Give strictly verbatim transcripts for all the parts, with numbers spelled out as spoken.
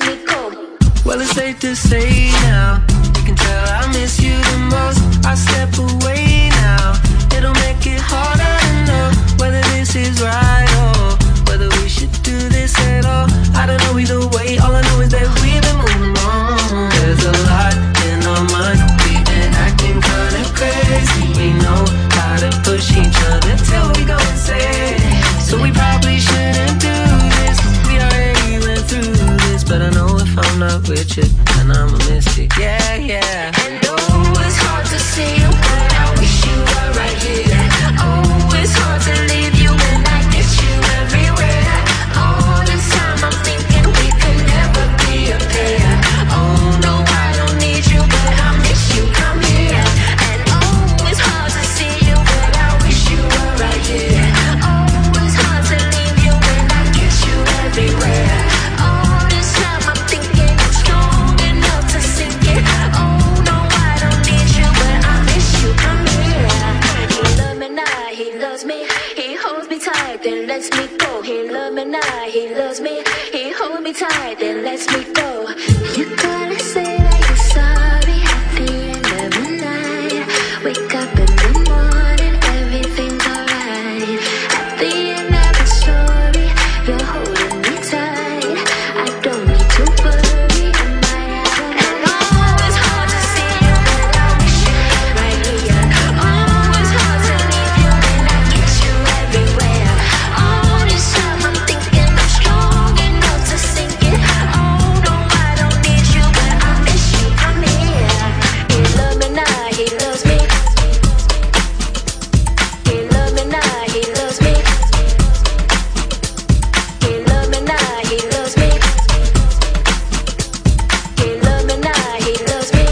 me go. Well, it's safe to say now, you can tell I miss you the most. I step away now, it'll make it harder to know whether this is right or whether we should do this at all. I don't know either way, all I know is that we've been moving on. There's a lot in our minds, we've been acting kinda crazy. We know how to push each other till we go insane. So we probably shouldn't do this, we already went through this. But I know if I'm not with you, then I'ma miss you, yeah, yeah. And oh, it's hard to see you, but I wish you were right here. Oh, it's hard to leave you when I get you everywhere. All this time I'm thinking we could never be a pair. Oh no, I don't need you, but I miss you, come here. And oh, it's hard to see you, but I wish you were right here. Oh, it's hard to leave you when I get you everywhere. All this time I'm thinking I'm strong enough to sink it. Oh no, I don't need you, but I miss you, come here. He loves me now, he loves me. He holds me tight, then lets me go. He loves me now, he loves me. He holds me tight, then lets me go. You gotta say that you're sorry at the end of the night. Wake up in the morning, everything's alright. At the end of the story, you're holding me tight. I don't need to worry, am I out? And oh, it's hard to see you, but I wish you were right here. Oh, it's hard to leave you when I get you everywhere. All this time I'm thinking I'm strong enough to sink it. Oh no, I don't need you, but I miss you, come here. He loves me now, he loves me. He loves me now, he loves me. He loves me now, he loves me. He loves me now, he loves me.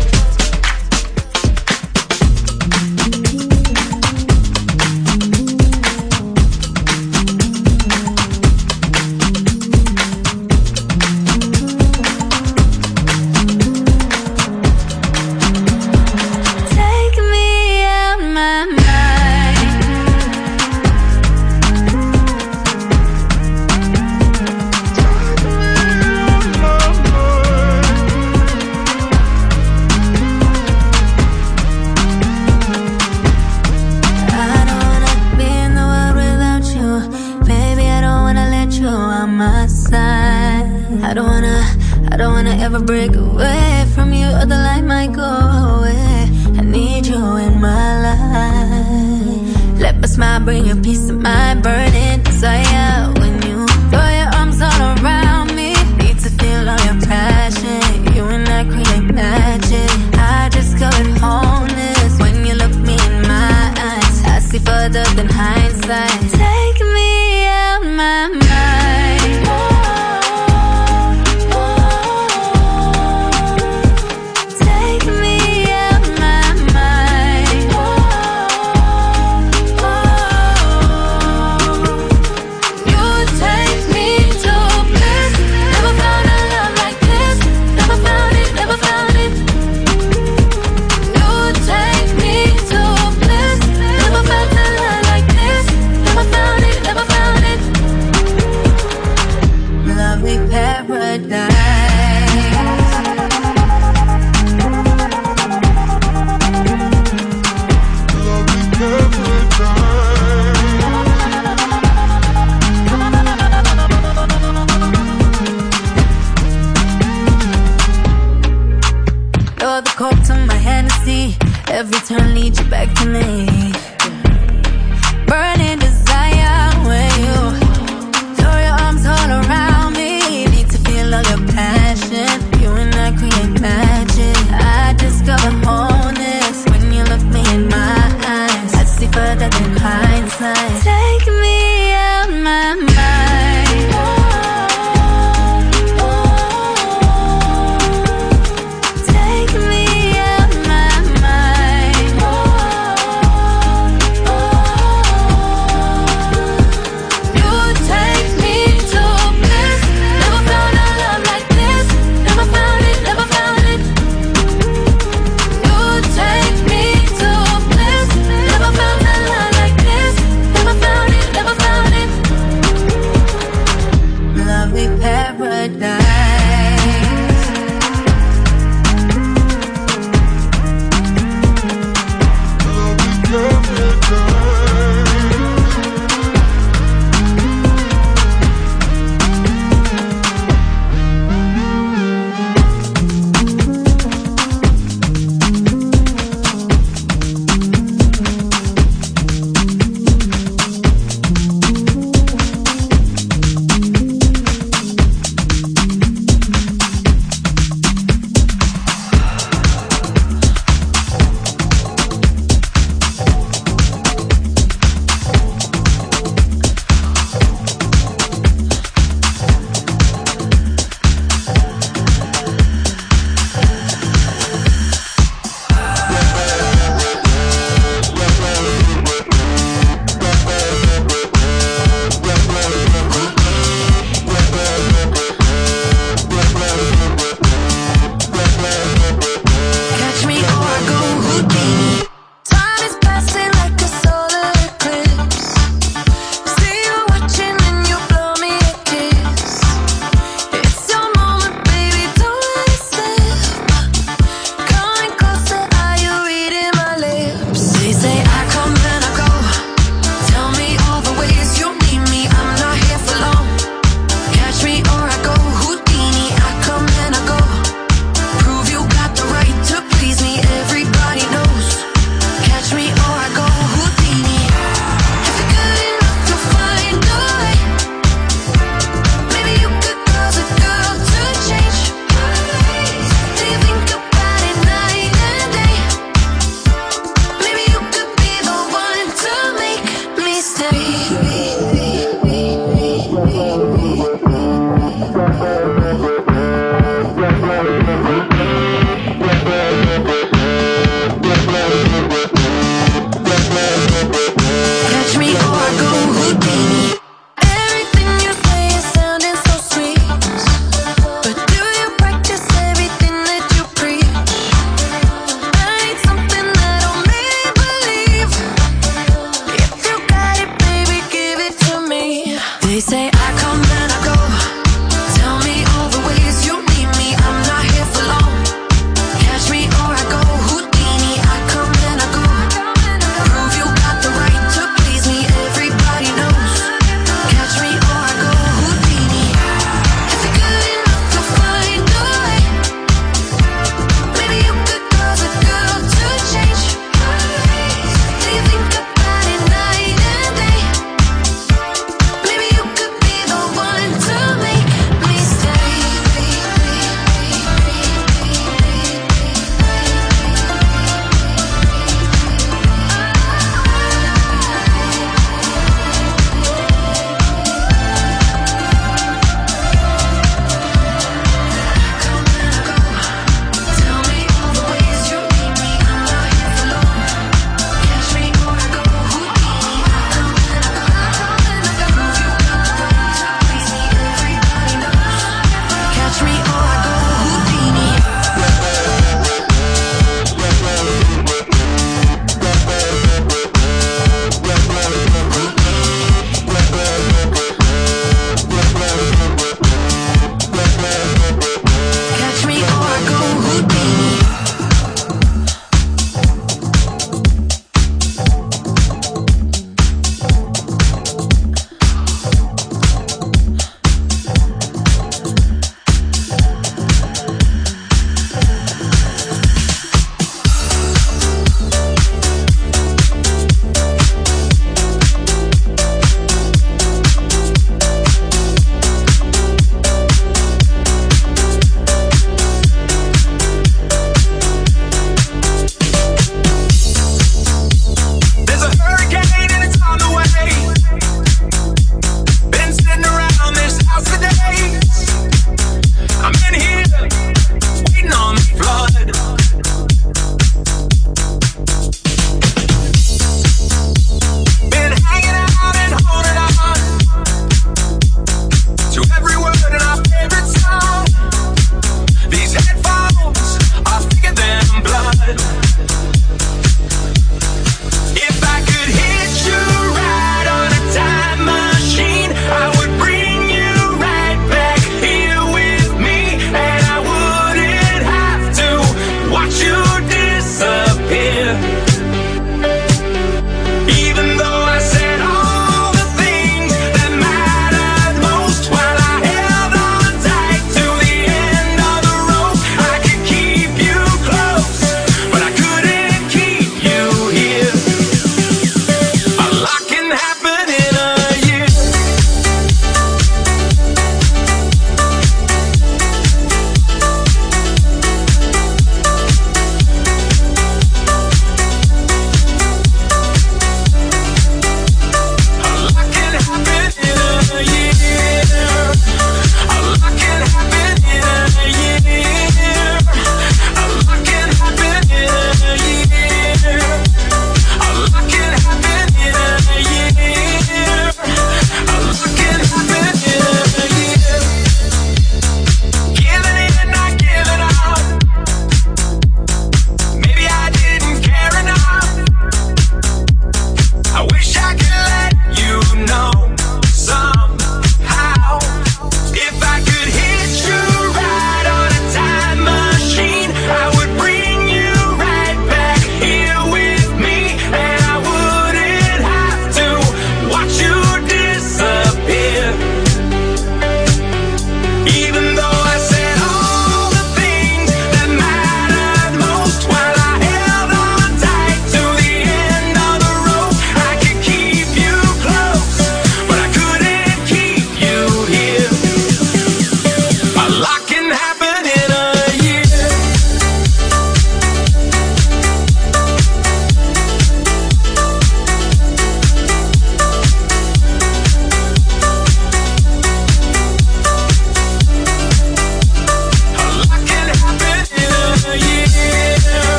Take me out my mind. I don't wanna be in the world without you. Baby, I don't wanna let you on my side. I don't wanna, I don't wanna ever break away from you, or the light might go away. I need you in my life. Let my smile bring you peace of mind, burning desire. When you throw your arms all around me, need to feel all your passion. You and I create magic. I discovered wholeness when you look me in my eyes. I see further than hindsight. Take me out my mind. Take me out my mind. You take me to bliss. Never found a love like this. Never found it, never found it. You take me to bliss. Never felt a love like this. Never found it, never found it. Lovely paradise. You're the cork to my Hennessy. Every turn leads you back to me. Burning desire when you throw your arms all around me. Need to feel all your passion. You and I create magic. I discover wholeness when you look me in my eyes. I see further than hindsight. Take me out my mind. Take me out my mind.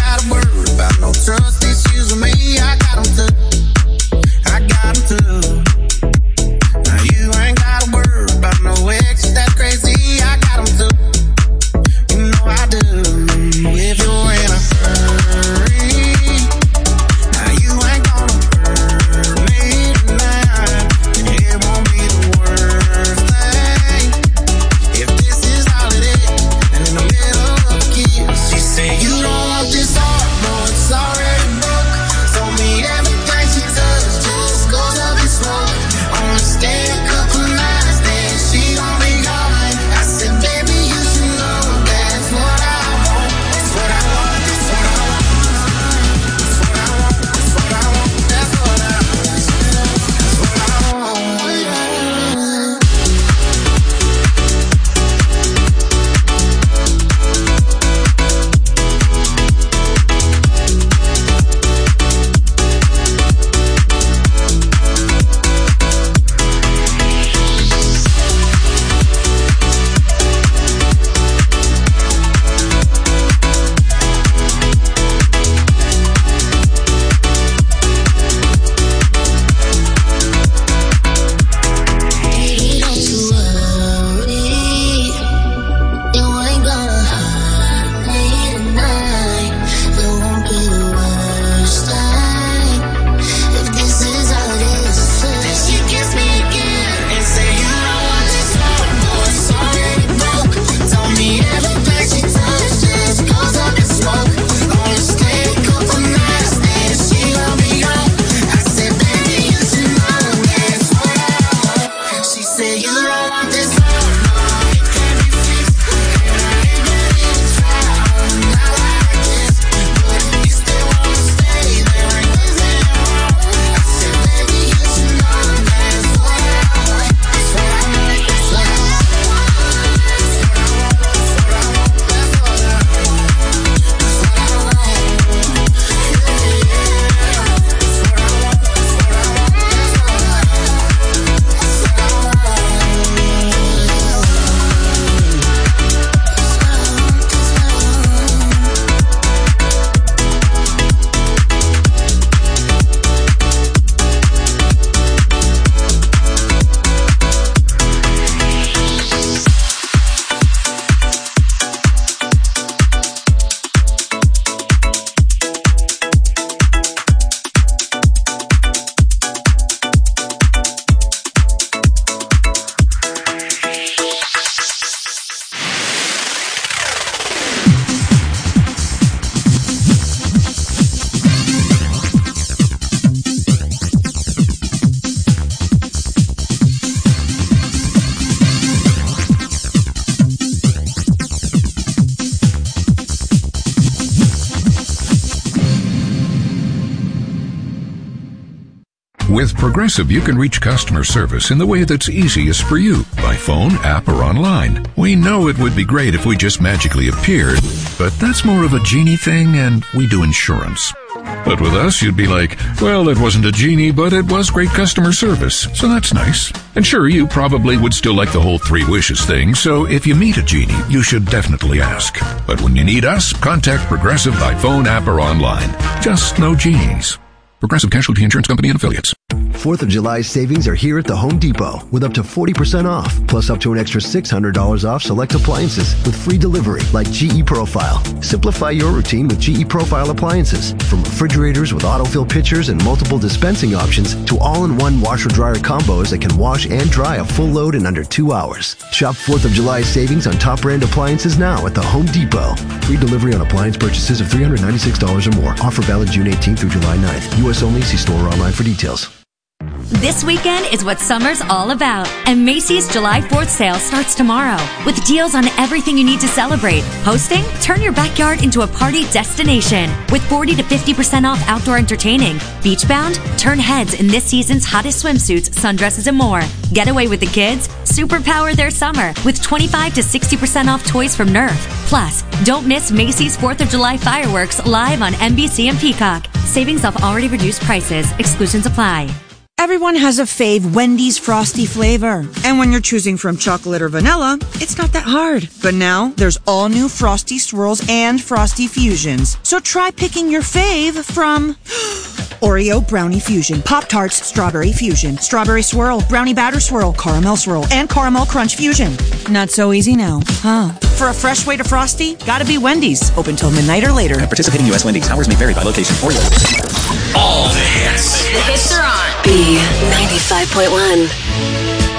gotta worry about no trust issues with me. I got 'em too. I got 'em too. Now you ain't gotta worry about no ex that's crazy. I got 'em too. You know I do. If you're in a hurry, now you ain't gonna hurt me tonight. It won't be the worst thing if this is all it is. And in the middle of the kiss, she said, you don't want this heart, no, it's already broke. Told me everything she touched just goes up in smoke. Only stay a couple nights, then she gon' be gone. I said, baby, you should know that's what I want. That's what I want, that's what I want. That's what I want, that's what I want. That's what I want, that's what I want. Don't you worry, you ain't gonna hurt me tonight. It won't be the worst thing if this is all it is. Then she kissed me again and said, you don't want this heart, boy, it's already broke. Told me everything she touched just goes up in smoke. Only stay a couple nights, then she gon' be gone. I said, baby, you should know that's what I want. She said, you don't want this heart, no, it can't be fixed. And I ain't ready to try, not like this. But if you still wanna stay, there ain't nothing wrong. I said, baby, you should know that's what I want. That's what I want, that's what I want. That's what I want, that's what I want. That's what I want, that's what I want. Yeah, yeah. That's what I want, that's what I want. That's what I want, that's what I want. With Progressive, you can reach customer service in the way that's easiest for you, by phone, app, or online. We know it would be great if we just magically appeared, but that's more of a genie thing, and we do insurance. But with us, you'd be like, well, it wasn't a genie, but it was great customer service, so that's nice. And sure, you probably would still like the whole three wishes thing, so if you meet a genie, you should definitely ask. But when you need us, contact Progressive by phone, app, or online. Just no genies. Progressive Casualty Insurance Company and Affiliates. fourth of July savings are here at the Home Depot with up to forty percent off, plus up to an extra six hundred dollars off select appliances with free delivery like G E Profile. Simplify your routine with G E Profile appliances, from refrigerators with autofill pitchers and multiple dispensing options to all-in-one washer-dryer combos that can wash and dry a full load in under two hours. Shop fourth of July savings on top brand appliances now at the Home Depot. Free delivery on appliance purchases of three hundred ninety-six dollars or more. Offer valid June eighteenth through July ninth. U S only. See store or online for details. This weekend is what summer's all about, and Macy's July fourth sale starts tomorrow with deals on everything you need to celebrate. Hosting? Turn your backyard into a party destination with forty to fifty percent off outdoor entertaining. Beachbound? Turn heads in this season's hottest swimsuits, sundresses, and more. Get away with the kids? Superpower their summer with twenty-five to sixty percent off toys from Nerf. Plus, don't miss Macy's fourth of July fireworks live on N B C and Peacock. Savings off already reduced prices. Exclusions apply. Everyone has a fave Wendy's Frosty flavor. And when you're choosing from chocolate or vanilla, it's not that hard. But now, there's all new Frosty Swirls and Frosty Fusions. So try picking your fave from Oreo Brownie Fusion, Pop-Tarts Strawberry Fusion, Strawberry Swirl, Brownie Batter Swirl, Caramel Swirl, and Caramel Crunch Fusion. Not so easy now, huh? For a fresh way to Frosty, gotta be Wendy's. Open till midnight or later. At participating U S Wendy's, hours may vary by location. Oreo. All the hits. The hits are on B ninety-five point one.